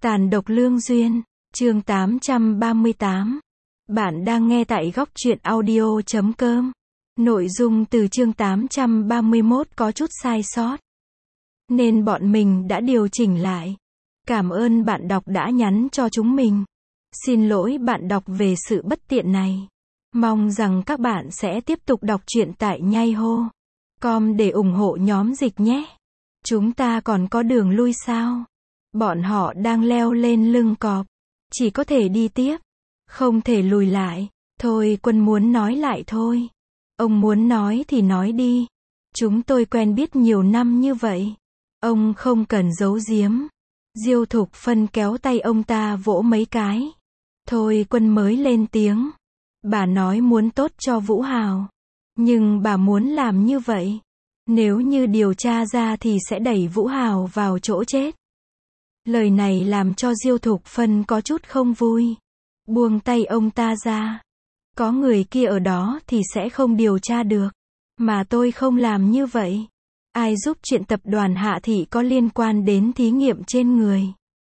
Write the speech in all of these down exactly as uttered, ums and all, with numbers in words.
Tàn độc lương duyên, chương tám trăm ba mươi tám. Bạn đang nghe tại góc truyện audio chấm com. Nội dung từ chương tám trăm ba mươi mốt có chút sai sót, nên bọn mình đã điều chỉnh lại. Cảm ơn bạn đọc đã nhắn cho chúng mình. Xin lỗi bạn đọc về sự bất tiện này. Mong rằng các bạn sẽ tiếp tục đọc truyện tại nhaiho chấm com để ủng hộ nhóm dịch nhé. Chúng ta còn có đường lui sao? Bọn họ đang leo lên lưng cọp, chỉ có thể đi tiếp, không thể lùi lại. Thôi, Quân muốn nói lại thôi. Ông muốn nói thì nói đi. Chúng tôi quen biết nhiều năm như vậy. Ông không cần giấu giếm. Diêu Thục Phân kéo tay ông ta vỗ mấy cái. Thôi, Quân mới lên tiếng. Bà nói muốn tốt cho Vũ Hào, nhưng bà muốn làm như vậy, nếu như điều tra ra thì sẽ đẩy Vũ Hào vào chỗ chết. Lời này làm cho Diêu Thục Phân có chút không vui. Buông tay ông ta ra. Có người kia ở đó thì sẽ không điều tra được. Mà tôi không làm như vậy. Ai giúp chuyện tập đoàn Hạ Thị có liên quan đến thí nghiệm trên người?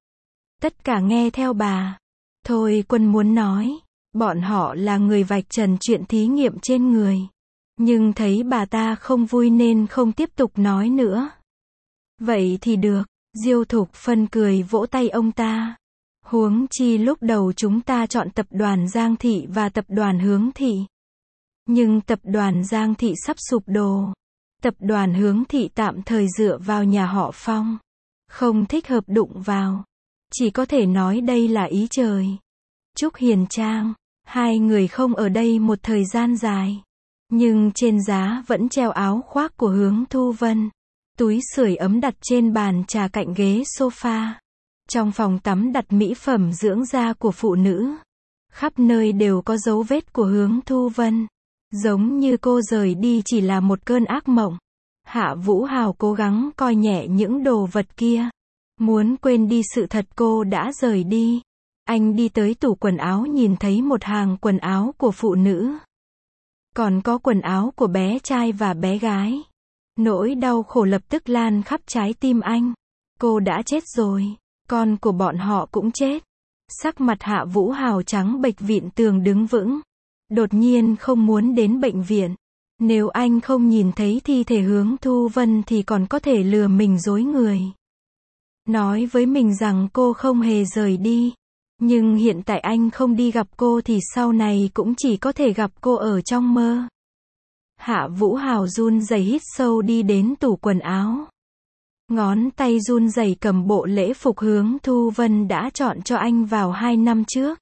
Tất cả nghe theo bà. Thôi, Quân muốn nói. Bọn họ là người vạch trần chuyện thí nghiệm trên người. Nhưng thấy bà ta không vui nên không tiếp tục nói nữa. Vậy thì được. Diêu Thục Phân cười vỗ tay ông ta. Huống chi lúc đầu chúng ta chọn tập đoàn Giang Thị và tập đoàn Hướng Thị. Nhưng tập đoàn Giang Thị sắp sụp đổ. Tập đoàn Hướng Thị tạm thời dựa vào nhà họ Phong. Không thích hợp đụng vào. Chỉ có thể nói đây là ý trời. Trúc Hiền Trang, hai người không ở đây một thời gian dài. Nhưng trên giá vẫn treo áo khoác của Hướng Thu Vân. Túi sưởi ấm đặt trên bàn trà cạnh ghế sofa. Trong phòng tắm đặt mỹ phẩm dưỡng da của phụ nữ. Khắp nơi đều có dấu vết của Hướng Thu Vân. Giống như cô rời đi chỉ là một cơn ác mộng. Hạ Vũ Hào cố gắng coi nhẹ những đồ vật kia. Muốn quên đi sự thật cô đã rời đi. Anh đi tới tủ quần áo nhìn thấy một hàng quần áo của phụ nữ. Còn có quần áo của bé trai và bé gái. Nỗi đau khổ lập tức lan khắp trái tim anh. Cô đã chết rồi. Con của bọn họ cũng chết. Sắc mặt Hạ Vũ Hào trắng bệch vịn tường đứng vững. Đột nhiên không muốn đến bệnh viện. Nếu anh không nhìn thấy thi thể Hướng Thu Vân thì còn có thể lừa mình dối người. Nói với mình rằng cô không hề rời đi. Nhưng hiện tại anh không đi gặp cô thì sau này cũng chỉ có thể gặp cô ở trong mơ. Hạ Vũ Hào run rẩy hít sâu đi đến tủ quần áo. Ngón tay run rẩy cầm bộ lễ phục Hướng Thu Vân đã chọn cho anh vào hai năm trước.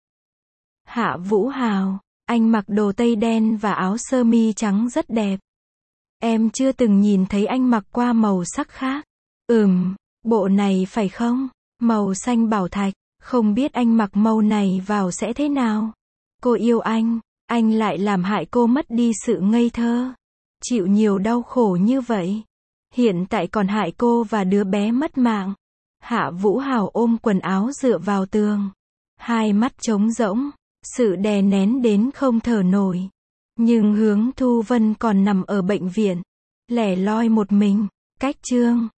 Hạ Vũ Hào, anh mặc đồ tây đen và áo sơ mi trắng rất đẹp. Em chưa từng nhìn thấy anh mặc qua màu sắc khác. Ừm, bộ này phải không? Màu xanh bảo thạch. Không biết anh mặc màu này vào sẽ thế nào? Cô yêu anh, anh lại làm hại cô mất đi sự ngây thơ. Chịu nhiều đau khổ như vậy. Hiện tại còn hại cô và đứa bé mất mạng. Hạ Vũ Hào ôm quần áo dựa vào tường. Hai mắt trống rỗng. Sự đè nén đến không thở nổi. Nhưng Hướng Thu Vân còn nằm ở bệnh viện. Lẻ loi một mình. Cách chương